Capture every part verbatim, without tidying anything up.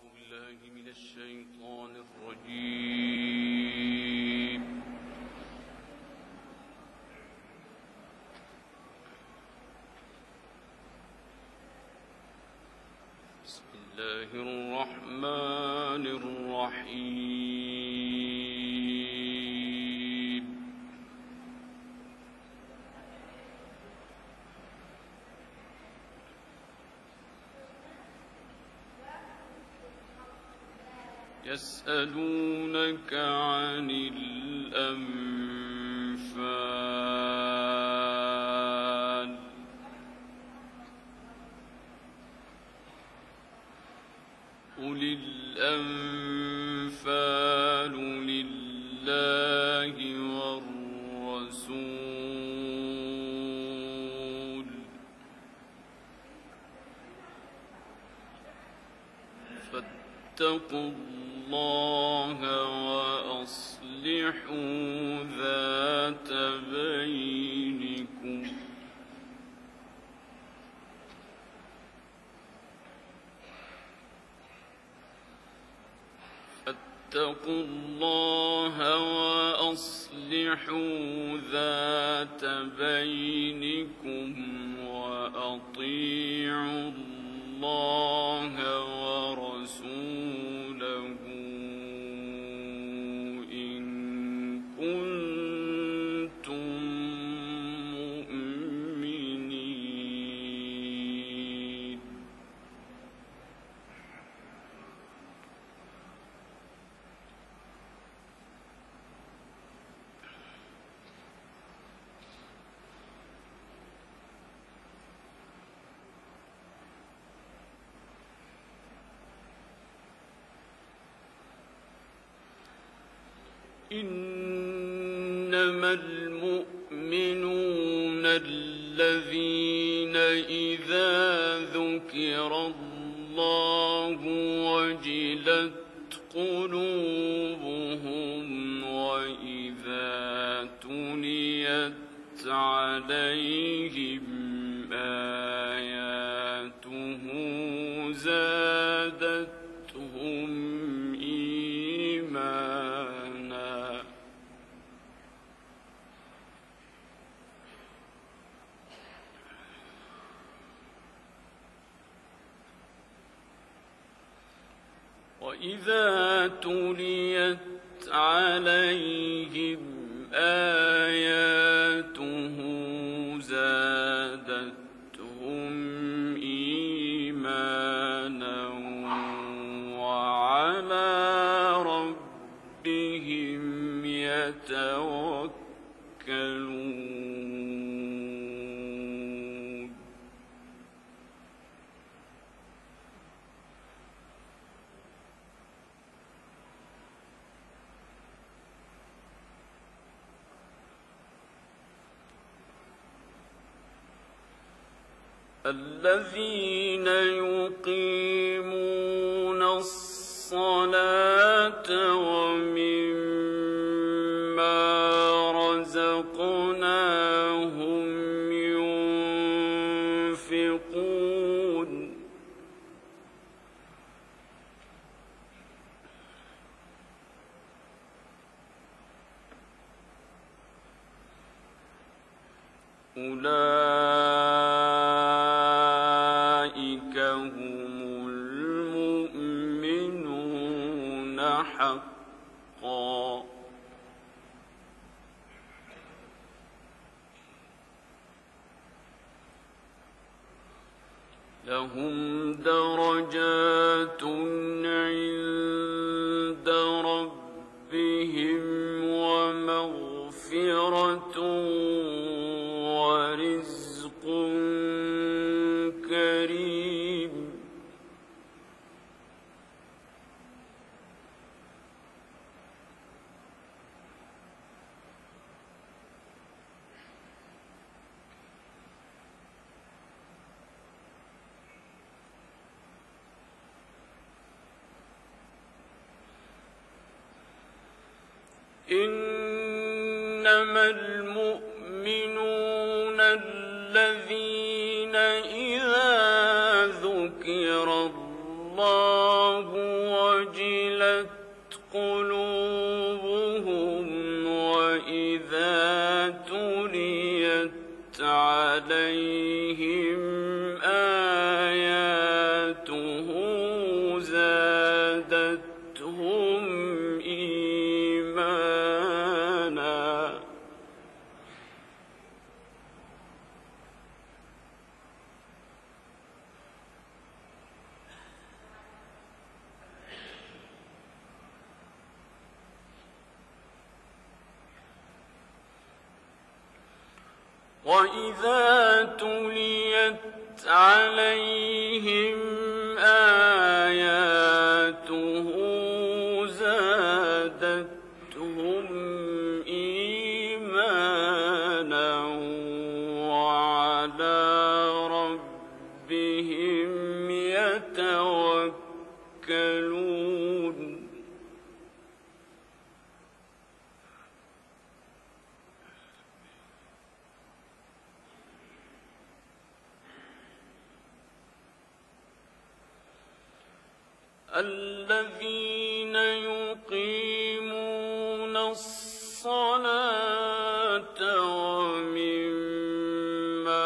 بالله من الشيطان الرجيم. بسم الله الرحمن الرحيم. يسألونك عن الأنفال قل الأنفال لله والرسول فاتقوا الله وأصلحوا ذات بينكم فاتقوا الله وأصلحوا ذات بينكم وأطيعوا الله ورسوله إن كنتم مؤمنين. إنما المؤمنون الذين إذا ذكر الله وجلت قلوبهم وإذا تليت عليهم آياته زادتهم إيمانا. وإذا تليت عليهم آياته زادتهم إيمانا وعلى ربهم يتوكلون. الذين يقيمون الصلاة ومما رزقناهم ينفقون. أولئك هم المؤمنون حقا. لهم درجات عند ربهم ومغفرة ورزق كريم. إنما المؤمنون الذين إذا ذكر الله الله وجلت قلوبهم وإذا تليت عليهم آياته زادتهم إيمانا وإذا تليت عليهم آياته زادتهم إيمانا وعلى ربهم يتوكلون الذين يقيمون الصلاة ومما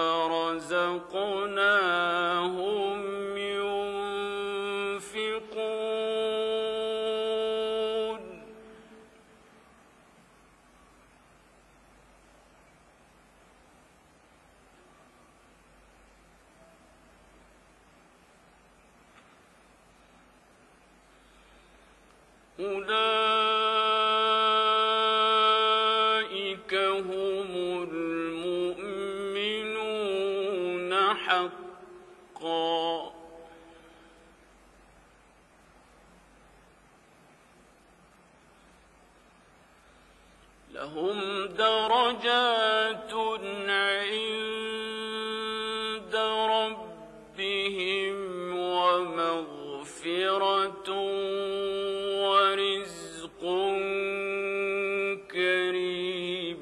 رزقناهم ينفقون أولئك هم المؤمنون حقا لهم درجات عند ربهم ومغفرة ورزق كريم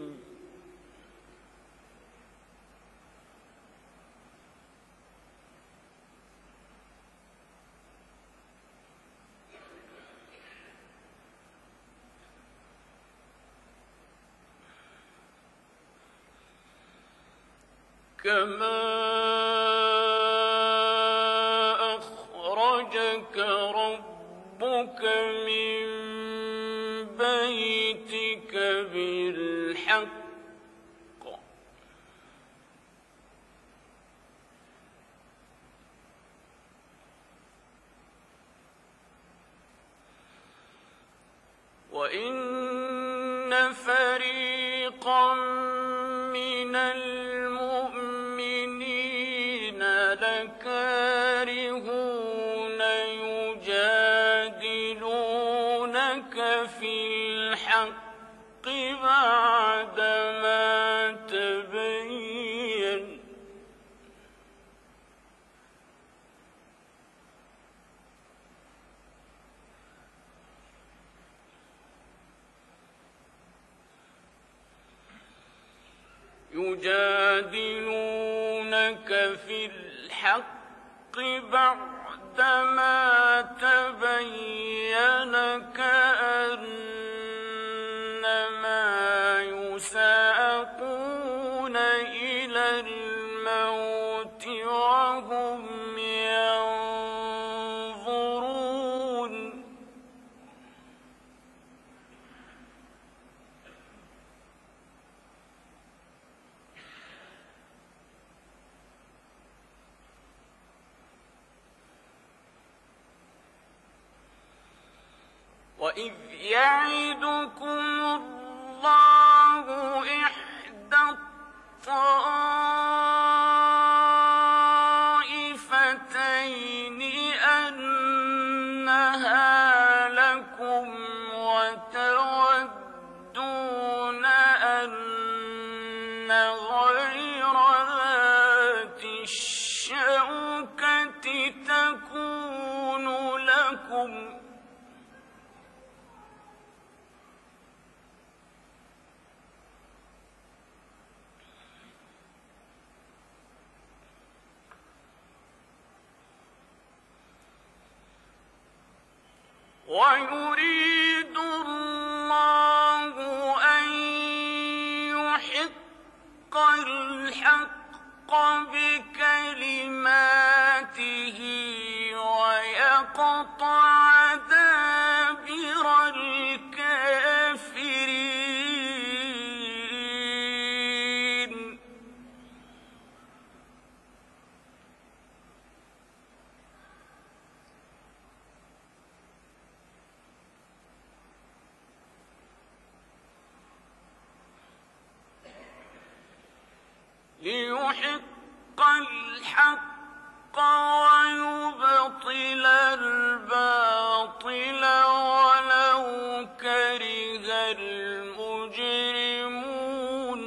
كما أخرجك ربك من بيتك بالحق وإن فريقا من المؤمنين لكارهون يجادلونك في الحق بعدما تبين يجادلونك في الحق بعدما تبين كأنما يساقون إلى الموت وهم ينظرون وإذ يعدكم الله إحدى الطائفتين أنها لكم وتودون أن غير ذات الشوكة تكون لكم ويريد الله أن يحق الحق بكلماته ويقطع دابر الكافرين. ليحق الحق ويبطل الباطل ولو كره المجرمون.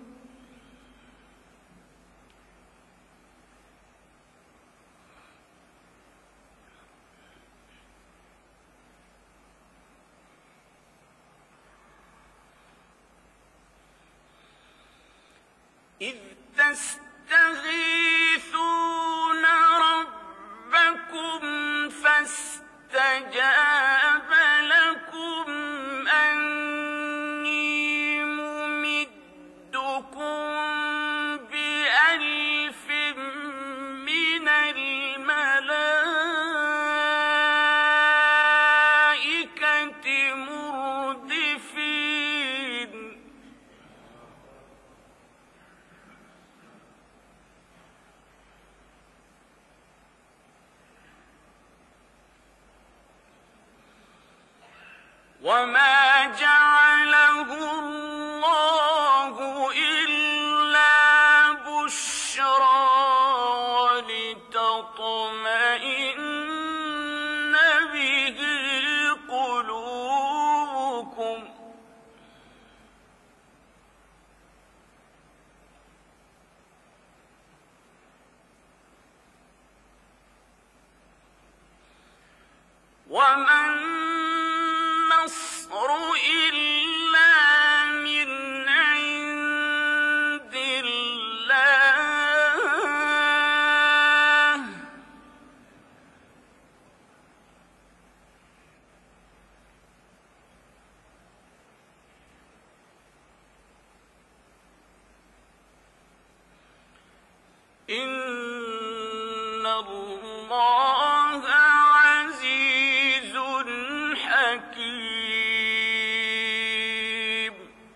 إذ تستغيثون ربكم فاستجاب لكم أني ممدكم بألف من الملائكة مردفين. وما جعله الله إلا بشرى ولتطمئن به قلوبكم. وما النصر إلا من عند الله. إن الله عزيز حكيم.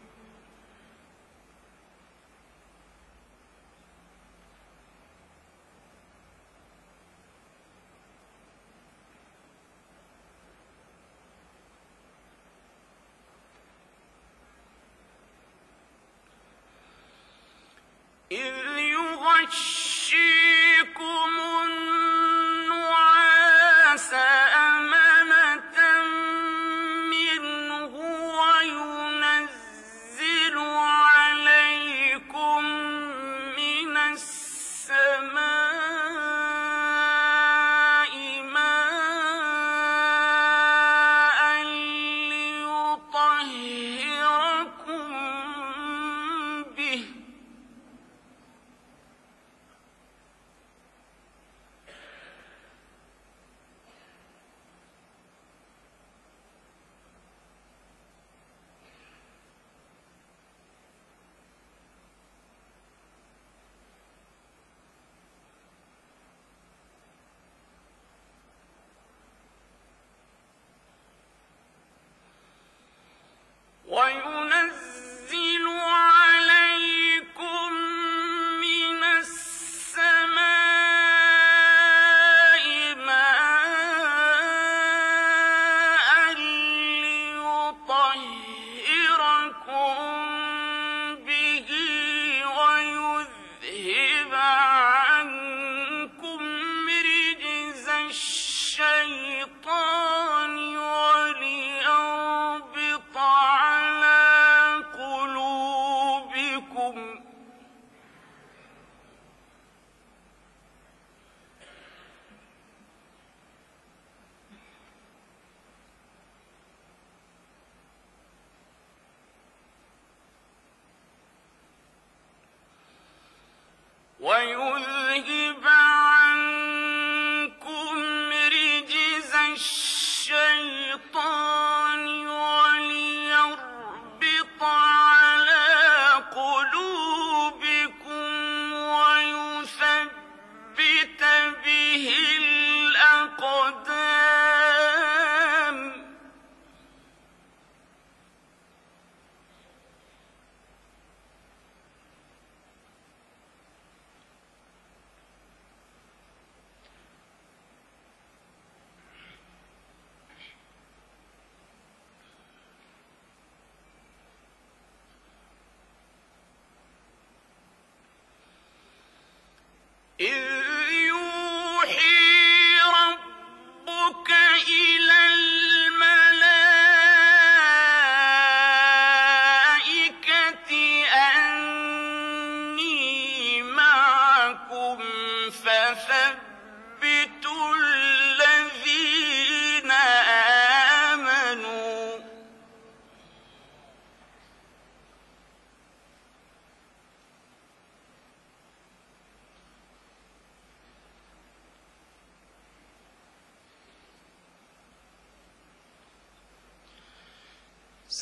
إذ يغشيكم النعاس أمنة منه وينزل عليكم من السماء ماء ليطهركم به. وينزل عليكم من السماء ماء ليطهركم به ويذهب عنكم رجز الشيطان وليربط على قلوبكم. ويذهب عنكم رجز الشيطان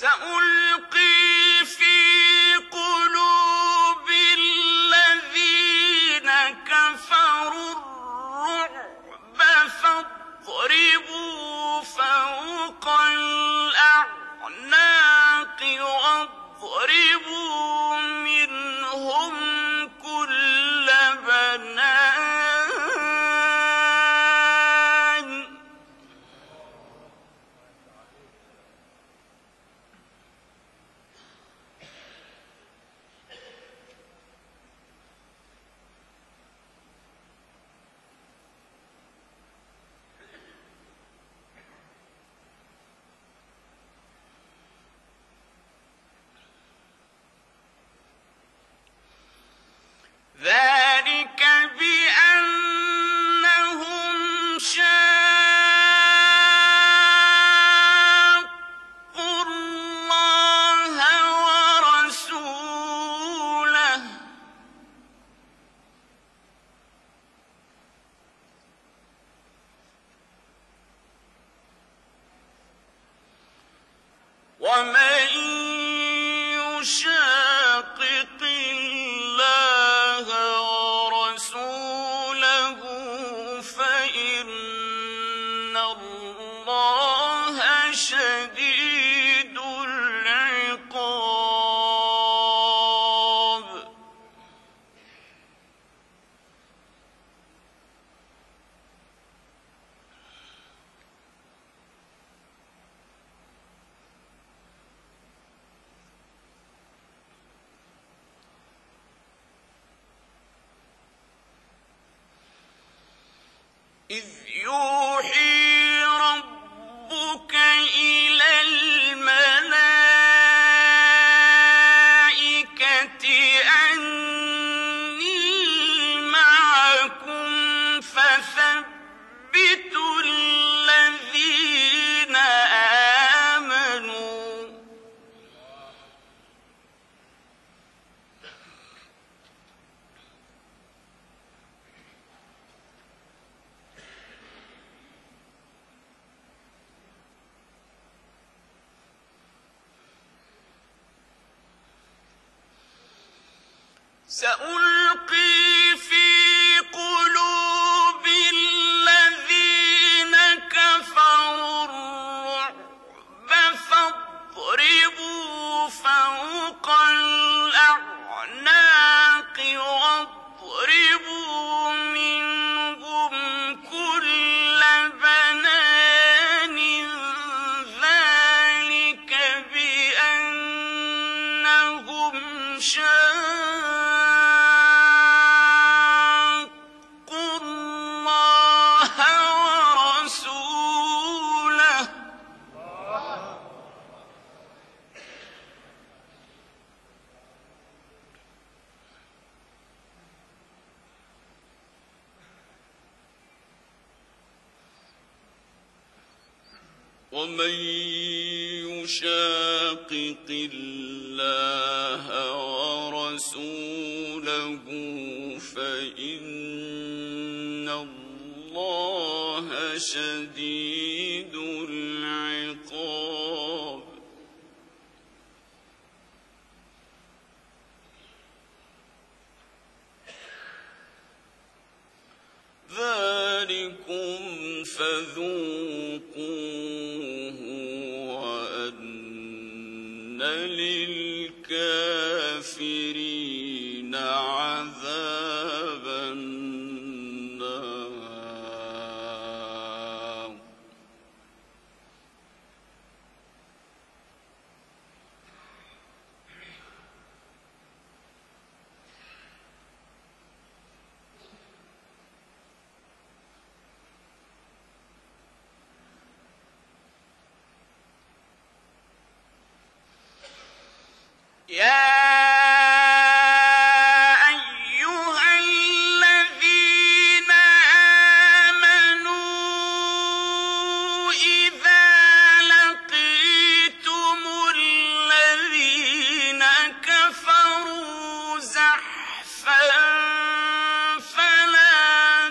سألقي في قلوب الذين كفروا الرعب فاضربوا فوق الأعناق واضربوا منهم كل بنان ذلك بأنهم شاقوا الله ورسوله ومن يشاقق الله ورسوله فإن الله شديد العقاب إذ يوحي ربك إلى الملائكة أني معكم فثبتوا الذين آمنوا سألقي في قلوب الذين كفروا الرعب فاضربوا فوق الأعناق واضربوا منهم كل بنان ذلك بأنهم شاقوا الله ورسوله ومن يشاقق الله ورسوله فإن الله شديد العقاب ذلكم فذوقوه وأن للكافرين عذاب النار يا أيها الذين آمنوا إذا لقيتم الذين كفروا زحفا فلا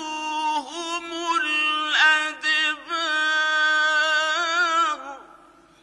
تولوهم الأدبار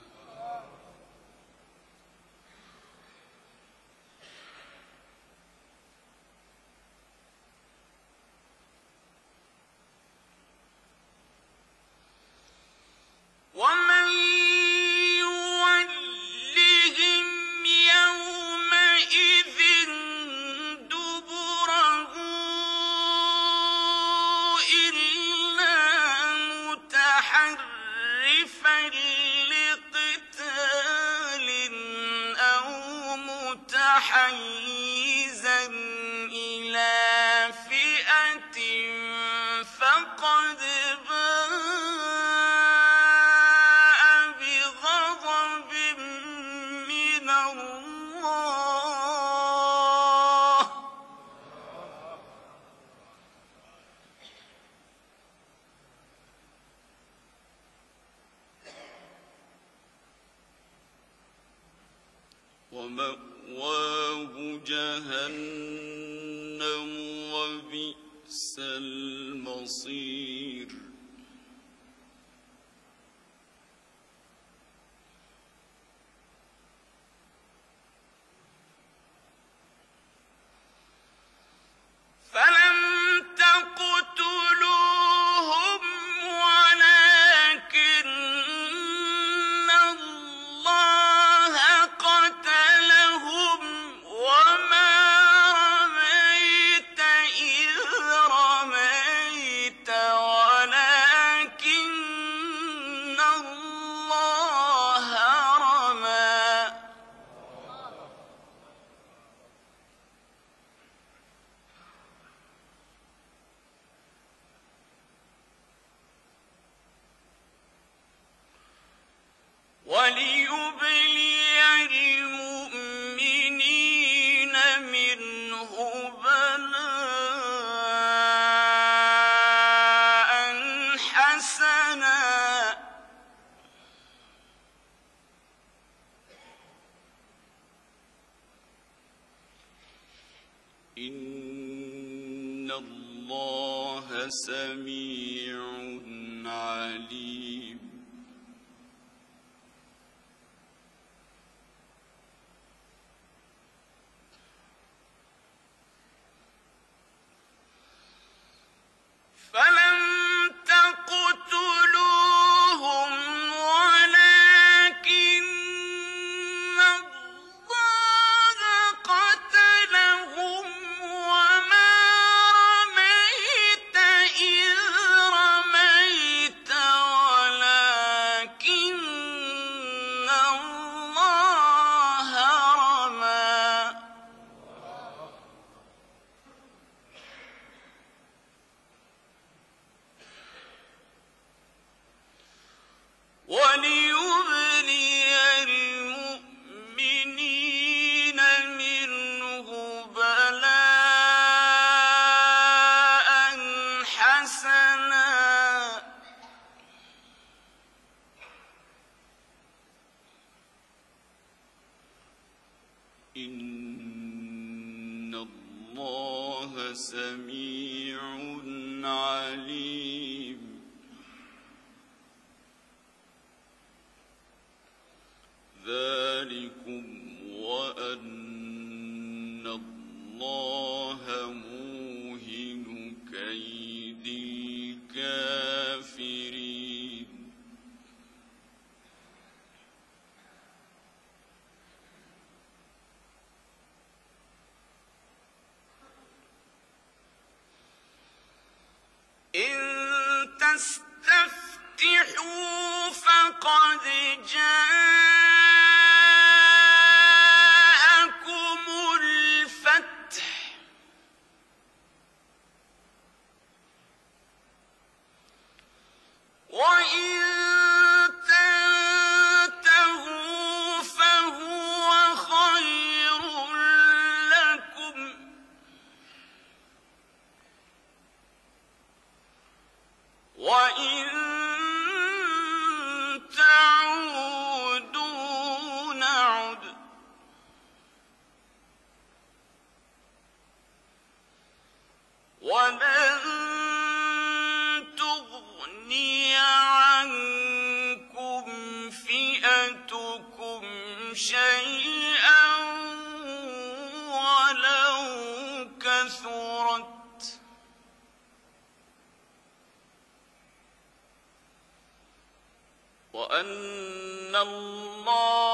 لقتال أو متحيزا إلى فئة فقد باء بغضب من الله ومأواه جهنم وبئس المصير فلم تقتلوهم ولكن الله قتلهم وما رميت إذ رميت ولكن الله رمى وليبلي المؤمنين منه بلاء حسنا إن الله سميع عليم فلم تقتلوهم ولكن الله قتلهم وما رميت إذ رميت ولكن الله رمى وليبلي المؤمنين منه بلاء حسنا إن الله سميع عليم ذلكم وأن الله موهن كيد الكافرين إن تستفتحوا فقد جاءكم الفتح وإن تنتهوا فهو خير لكم وإن تعودوا نعد ولن تغني عنكم فئتكم شيئا ولو كثرت وأن الله